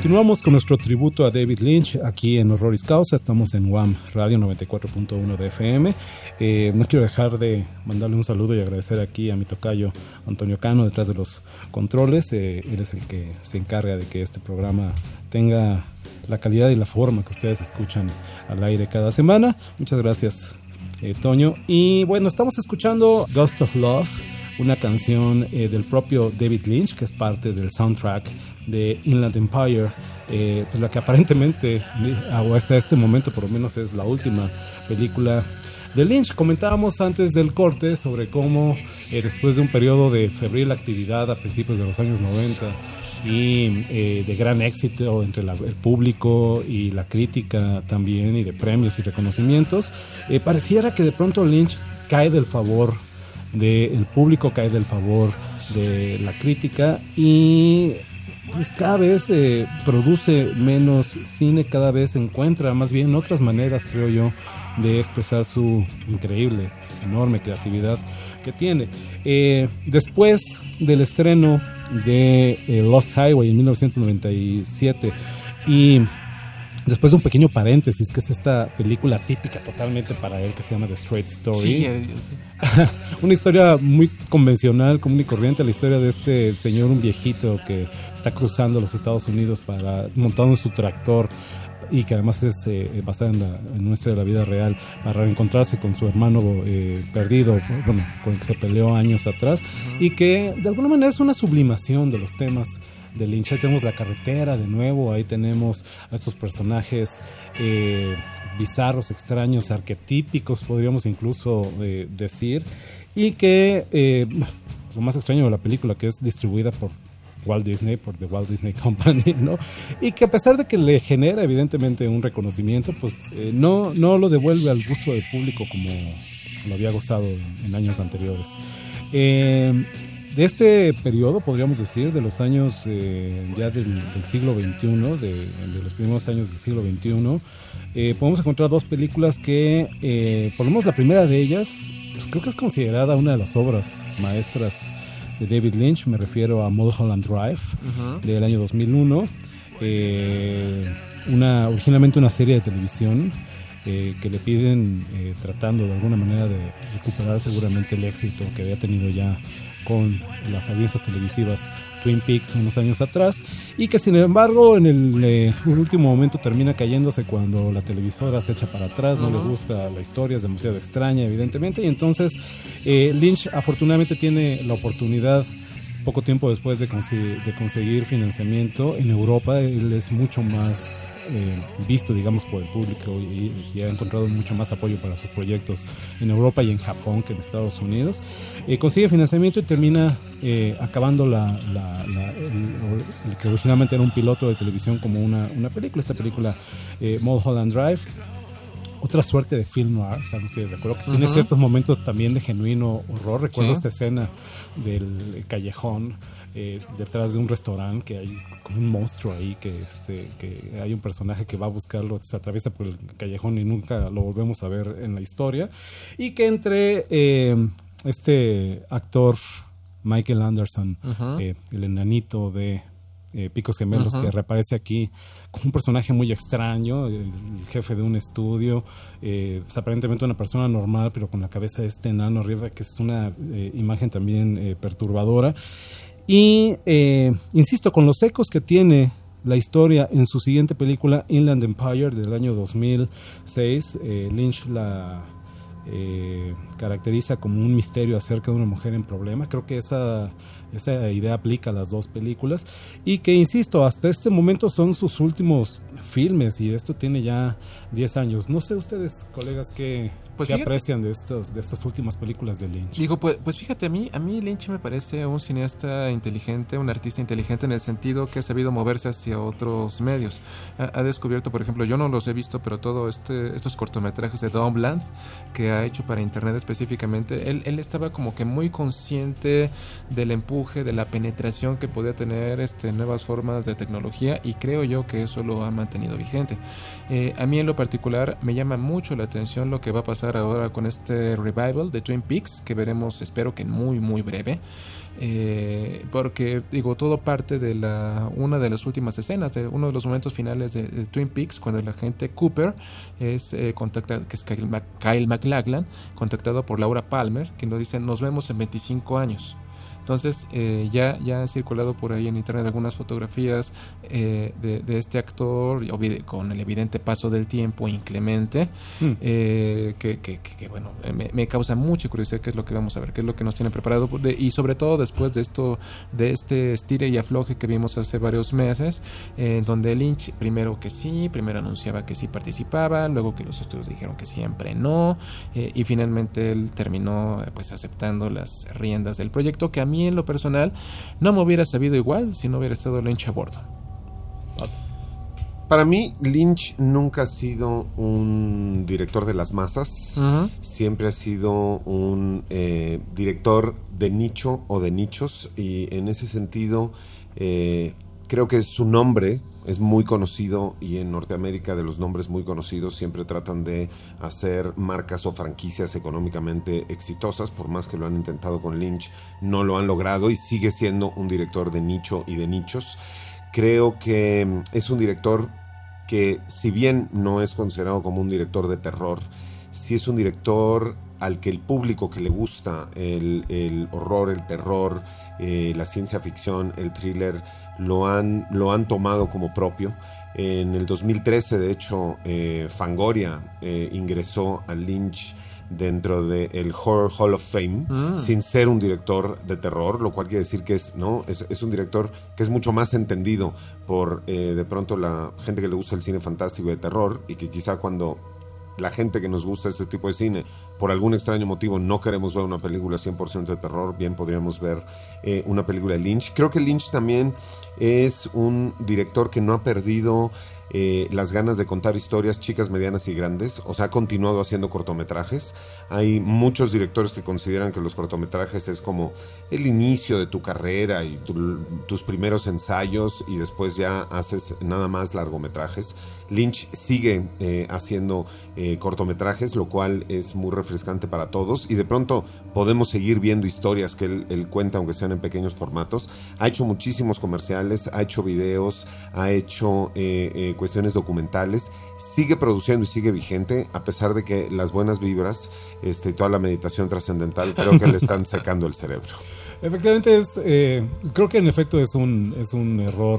D: Continuamos con nuestro tributo a David Lynch aquí en Horroris Causa. Estamos en UAM Radio 94.1 de FM. No quiero dejar de mandarle un saludo y agradecer aquí a mi tocayo Antonio Cano detrás de los controles. Él es el que se encarga de que este programa tenga la calidad y la forma que ustedes escuchan al aire cada semana. Muchas gracias, Toño. Y bueno, estamos escuchando Ghost of Love, una canción del propio David Lynch, que es parte del soundtrack de Inland Empire, pues la que aparentemente, hasta este momento por lo menos, es la última película de Lynch. Comentábamos antes del corte sobre cómo después de un periodo de febril actividad a principios de los años 90 y de gran éxito entre el público y la crítica también, y de premios y reconocimientos, pareciera que de pronto Lynch cae del favor del público, cae del favor de la crítica y pues cada vez produce menos cine, cada vez encuentra más bien otras maneras, creo yo, de expresar su increíble, enorme creatividad que tiene. Después del estreno de Lost Highway en 1997 y después de un pequeño paréntesis, que es esta película típica totalmente para él que se llama The Straight Story.
F: Sí.
D: Una historia muy convencional, común y corriente, la historia de este señor, un viejito que está cruzando los Estados Unidos montado en su tractor, y que además es basada en una historia de la vida real, para reencontrarse con su hermano perdido, bueno, con el que se peleó años atrás, y que de alguna manera es una sublimación de los temas de Lynch. Ahí tenemos la carretera de nuevo, ahí tenemos a estos personajes bizarros, extraños, arquetípicos, podríamos incluso decir, y que lo más extraño de la película, que es distribuida por Walt Disney, por The Walt Disney Company, ¿no? Y que a pesar de que le genera evidentemente un reconocimiento, pues no lo devuelve al gusto del público como lo había gozado en años anteriores. De este periodo, podríamos decir, de los años ya del siglo XXI, de los primeros años del siglo XXI, podemos encontrar dos películas que, por lo menos la primera de ellas, pues creo que es considerada una de las obras maestras de David Lynch. Me refiero a Mulholland Drive, del año 2001, originalmente una serie de televisión que le piden, tratando de alguna manera de recuperar seguramente el éxito que había tenido ya con las audiencias televisivas Twin Peaks unos años atrás, y que sin embargo en el último momento termina cayéndose cuando la televisora se echa para atrás, no le gusta la historia, es demasiado extraña evidentemente, y entonces Lynch afortunadamente tiene la oportunidad, poco tiempo después de conseguir financiamiento en Europa. Él es mucho más visto, digamos, por el público, y ha encontrado mucho más apoyo para sus proyectos en Europa y en Japón que en Estados Unidos. Consigue financiamiento y termina acabando el que originalmente era un piloto de televisión como una película, esta película Mulholland Drive. Otra suerte de film noir, ¿están ustedes de acuerdo? Que tiene ciertos momentos también de genuino horror. Recuerdo esta escena del callejón detrás de un restaurante, que hay como un monstruo ahí, que hay un personaje que va a buscarlo, se atraviesa por el callejón y nunca lo volvemos a ver en la historia. Y que entre este actor Michael Anderson, el enanito de Picos Gemelos, que reaparece aquí como un personaje muy extraño, el jefe de un estudio, pues aparentemente una persona normal, pero con la cabeza de este enano arriba, que es una imagen también perturbadora. Y insisto, con los ecos que tiene la historia en su siguiente película, Inland Empire, del año 2006, Lynch la caracteriza como un misterio acerca de una mujer en problema. Creo que esa idea aplica a las dos películas, y que, insisto, hasta este momento son sus últimos filmes, y esto tiene ya 10 años. No sé ustedes, colegas, qué aprecian de estas últimas películas de Lynch.
F: Digo, pues fíjate, a mí Lynch me parece un cineasta inteligente, un artista inteligente, en el sentido que ha sabido moverse hacia otros medios. Ha descubierto, por ejemplo, yo no los he visto, pero todos estos cortometrajes de Dumbland que ha hecho para internet específicamente, él estaba como que muy consciente del empuje, de la penetración que podía tener nuevas formas de tecnología, y creo yo que eso lo ha mantenido vigente. A mí en lo particular me llama mucho la atención lo que va a pasar empezar ahora con este revival de Twin Peaks, que veremos, espero que muy, muy breve. Porque digo, todo parte de una de las últimas escenas, de uno de los momentos finales de Twin Peaks, cuando el agente Cooper es contactado, que es Kyle MacLachlan, contactado por Laura Palmer, quien lo dice: nos vemos en 25 años. Entonces ya han circulado por ahí en internet algunas fotografías de este actor con el evidente paso del tiempo inclemente, que bueno, me causa mucha curiosidad qué es lo que vamos a ver, qué es lo que nos tienen preparado, y sobre todo después de este estire y afloje que vimos hace varios meses, donde Lynch primero anunciaba que sí participaba, luego que los estudios dijeron que siempre no, y finalmente él terminó pues aceptando las riendas del proyecto, que a mí en lo personal no me hubiera sabido igual si no hubiera estado Lynch a bordo.
E: Para mí, Lynch nunca ha sido un director de las masas. Siempre ha sido un director de nicho o de nichos, y en ese sentido creo que su nombre es muy conocido, y en Norteamérica, de los nombres muy conocidos, siempre tratan de hacer marcas o franquicias económicamente exitosas. Por más que lo han intentado con Lynch, no lo han logrado, y sigue siendo un director de nicho y de nichos. Creo que es un director que, si bien no es considerado como un director de terror, sí es un director al que el público que le gusta el horror, el terror, la ciencia ficción, el thriller, lo han tomado como propio. En el 2013, de hecho, Fangoria ingresó a Lynch dentro del Horror Hall of Fame, sin ser un director de terror, lo cual quiere decir que es un director que es mucho más entendido por de pronto la gente que le gusta el cine fantástico y de terror, y que quizá cuando la gente que nos gusta este tipo de cine, por algún extraño motivo, no queremos ver una película 100% de terror, bien podríamos ver una película de Lynch. Creo que Lynch también es un director que no ha perdido las ganas de contar historias chicas, medianas y grandes. O sea, ha continuado haciendo cortometrajes. Hay muchos directores que consideran que los cortometrajes es como el inicio de tu carrera y tus primeros ensayos, y después ya haces nada más largometrajes. Lynch sigue haciendo cortometrajes, lo cual es muy refrescante para todos, y de pronto podemos seguir viendo historias que él cuenta, aunque sean en pequeños formatos. Ha hecho muchísimos comerciales, ha hecho videos, ha hecho cuestiones documentales. Sigue produciendo y sigue vigente, a pesar de que las buenas vibras y toda la meditación trascendental creo que le están secando el cerebro.
D: Efectivamente, creo que en efecto es un error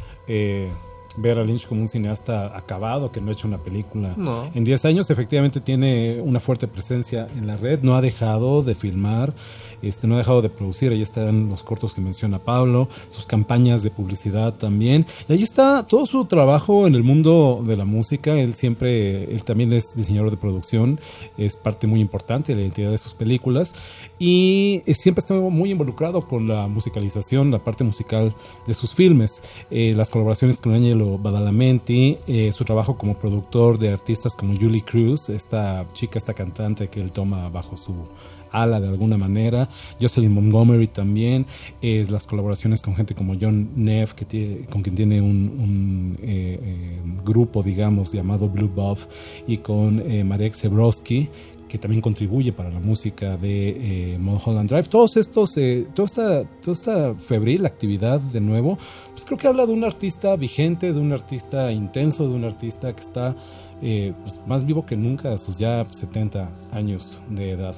D: ver a Lynch como un cineasta acabado que no ha hecho una película en 10 años. Efectivamente tiene una fuerte presencia en la red, no ha dejado de filmar, no ha dejado de producir. Ahí están los cortos que menciona Pablo, sus campañas de publicidad también, y ahí está todo su trabajo en el mundo de la música. Él también es diseñador de producción, es parte muy importante de la identidad de sus películas, y siempre está muy involucrado con la musicalización, la parte musical de sus filmes, las colaboraciones con Angelo Badalamenti, su trabajo como productor de artistas como Julie Cruz, esta cantante que él toma bajo su ala de alguna manera, Jocelyn Montgomery también, las colaboraciones con gente como John Neff, con quien tiene un grupo, digamos, llamado Blue Bob, y con Marek Zebrowski, que también contribuye para la música de Mulholland Drive. Todos estos, toda esta febril actividad, de nuevo, pues creo que habla de un artista vigente, de un artista intenso, de un artista que está pues más vivo que nunca a sus ya 70 años de edad.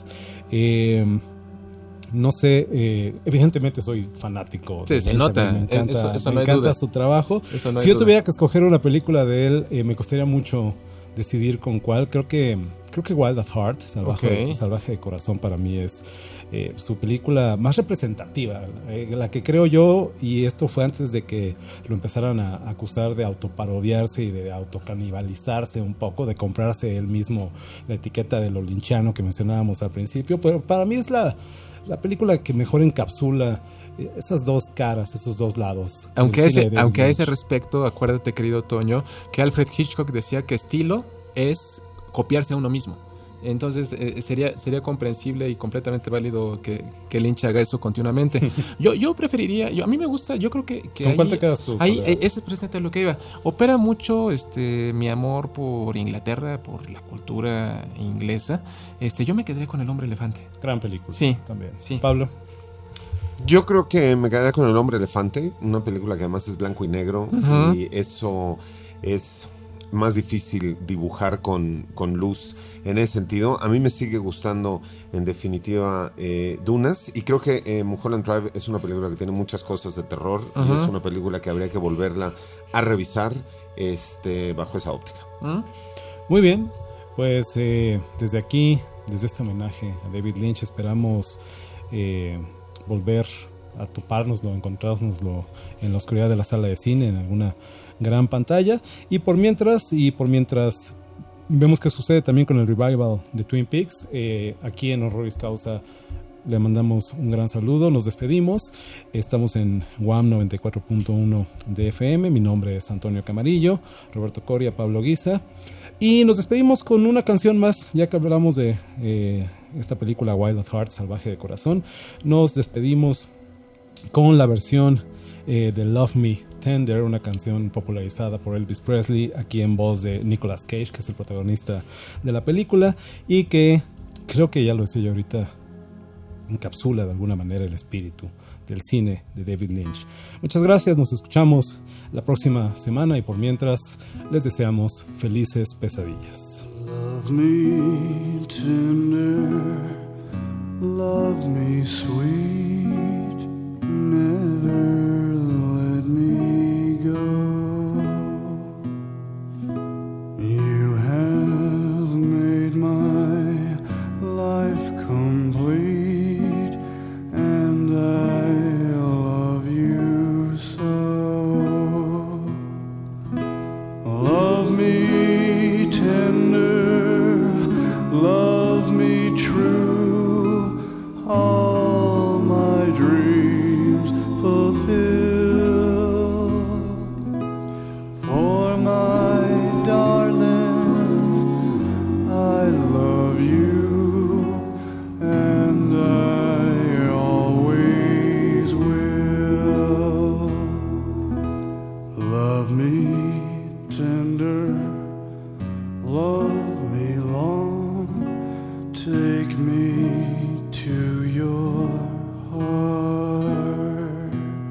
D: No sé, evidentemente soy fanático.
F: Sí, se nota.
D: Me encanta,
F: eso no
D: me encanta su trabajo. Si yo tuviera que escoger una película de él, me costaría mucho decidir con cuál. Creo que Wild at Heart, Salvaje de Corazón, para mí es su película más representativa, la que creo yo, y esto fue antes de que lo empezaran a acusar de autoparodiarse y de autocanibalizarse un poco, de comprarse él mismo la etiqueta de lo lynchiano que mencionábamos al principio. Pero para mí es la película que mejor encapsula esas dos caras, esos dos lados.
F: Aunque a ese respecto, acuérdate, querido Toño, que Alfred Hitchcock decía que estilo es copiarse a uno mismo. Entonces sería comprensible y completamente válido que Lynch haga eso continuamente. Yo preferiría, a mí me gusta, yo creo que
D: ¿Con cuál te quedas tú?
F: Ahí, ese es precisamente lo que iba. Opera mucho mi amor por Inglaterra, por la cultura inglesa. Yo me quedaría con El Hombre Elefante.
D: Gran película.
F: Sí,
D: también.
F: Sí.
D: Pablo.
E: Yo creo que me quedaría con El Hombre Elefante, una película que además es blanco y negro, y eso es más difícil dibujar con luz en ese sentido. A mí me sigue gustando, en definitiva, Dunas, y creo que Mulholland Drive es una película que tiene muchas cosas de terror, y es una película que habría que volverla a revisar bajo esa óptica.
D: Muy bien, pues desde aquí, desde este homenaje a David Lynch, esperamos volver a topárnoslo, encontrárnoslo en la oscuridad de la sala de cine, en alguna gran pantalla. Y por mientras vemos que sucede también con el revival de Twin Peaks, aquí en Horroris Causa le mandamos un gran saludo, nos despedimos. Estamos en UAM 94.1 de FM. Mi nombre es Antonio Camarillo, Roberto Coria, Pablo Guisa, y nos despedimos con una canción más, ya que hablamos de esta película Wild at Heart, Salvaje de Corazón. Nos despedimos con la versión de Love Me Tender, una canción popularizada por Elvis Presley, aquí en voz de Nicolas Cage, que es el protagonista de la película, y que creo que ya lo decía yo ahorita, encapsula de alguna manera el espíritu del cine de David Lynch. Muchas gracias, nos escuchamos la próxima semana, y por mientras les deseamos felices pesadillas.
G: Love me tender, love me sweet, never let me go. You have made my life complete, and I love you so. Love me tender, love me true, all my dreams fulfill. For my darling, I love you, and I always will. Love me tender, love me long, take me to your heart,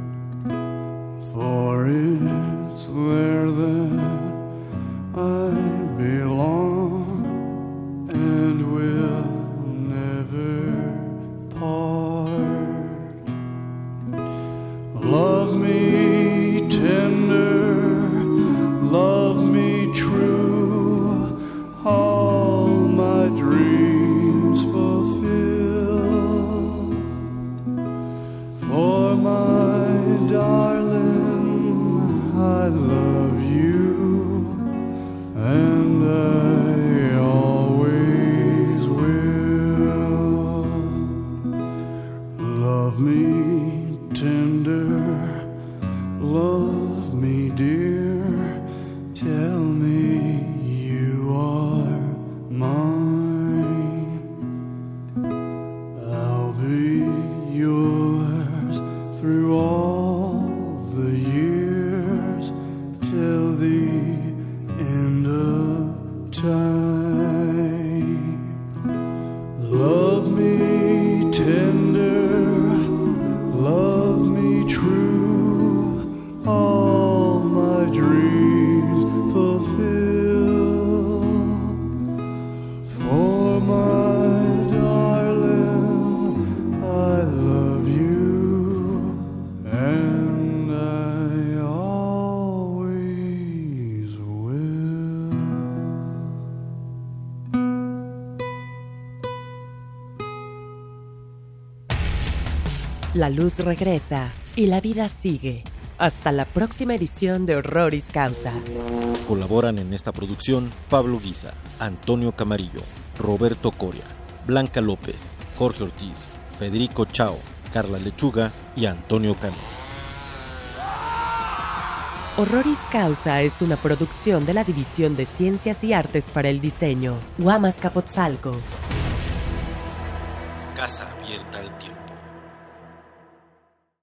G: for it's there that I belong and will never part. Love me tender, love me true, all my dreams fulfill. For my darling, I love you, and I always will. Love me tender, love me dear, tell me you are mine. I'll be yours through all the years, till the end of time. Love me tender, love me true, all my dreams fulfill. For my darling, I love you, and I always will.
A: La luz regresa y la vida sigue. Hasta la próxima edición de Horroris Causa.
J: Colaboran en esta producción Pablo Guisa, Antonio Camarillo, Roberto Coria, Blanca López, Jorge Ortiz, Federico Chao, Carla Lechuga y Antonio Cano.
A: Horroris Causa es una producción de la División de Ciencias y Artes para el Diseño, Huamas Capotzalco.
J: Casa abierta al tiempo.